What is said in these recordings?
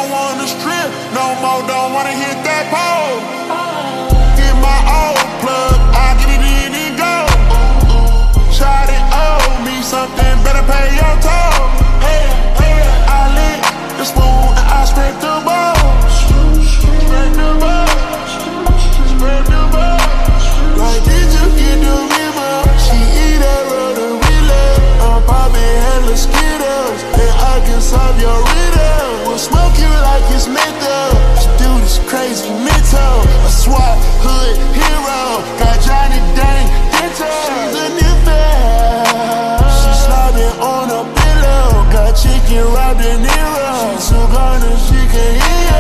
don't wanna strip no more, don't wanna hit that pole. Get my old plug, I get it in and go. Shawty owe me something, better pay your toll. I lick the spoon and I scrape the bowl. Scrape the bowl, scrape the bowl. Like, did you get the river? She eat that rotary leg. I'm popping hella Skittles, and I can solve your riddle. We'll smoke you like it's menthol. This dude is crazy mental. A SWAT hood hero. Got Johnny Dang Dento. She's a nympho. She slobbing on a pillow. Got chicken wrapped in Nero. She's so gone and she can hear.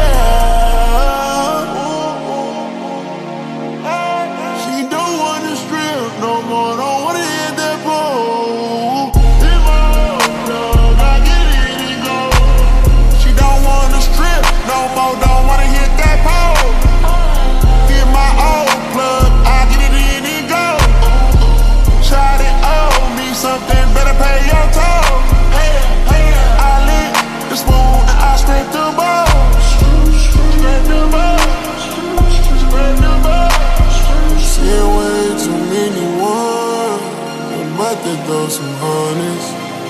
She don't wanna strip no more, don't wanna hit that pole. In my old plug, I get it and go. She don't wanna strip no more, don't wanna hit that pole. Get my old plug, I get it in and go. Shawty owe me something, better pay your toll. I lick the spoon and I scrape the bowl. Scrape the bowl, scrape the bowl. Seen way too many ones, I'm about to throw some hundreds.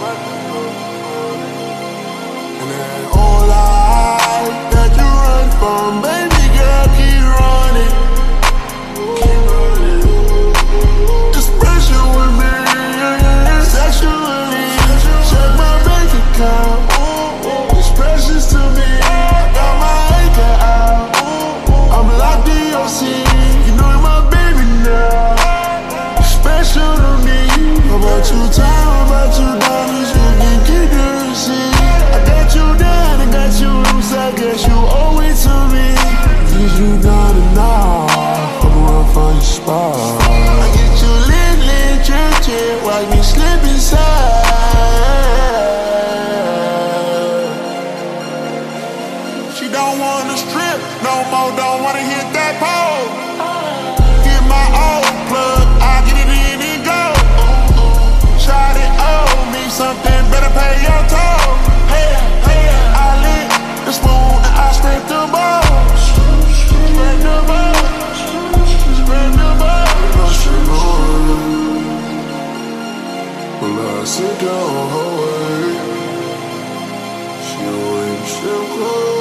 And that whole life that you run from, baby girl, keep running. Keep running. It's pressure with me, sexually. Check my bank account, it's precious to me. Got my anchor out, I'm locked in your scene. You know you're my baby now, you're special to me. How about you time, how about you dollars, you can keep the receipt. I got you down, I got you loose, I guess you owe it to me. Cause you got enough, I'm run for your spot. I get you lit, church, watch me slip inside. She don't wanna strip no more, don't wanna hit that pole. Get my old plug, I get it in and go. Shawty owe me something, better pay your toll. I lick the spoon and I scrape the bowl. Scrape the bowl, scrape the bowl. Well, I sit down her way. She always still close.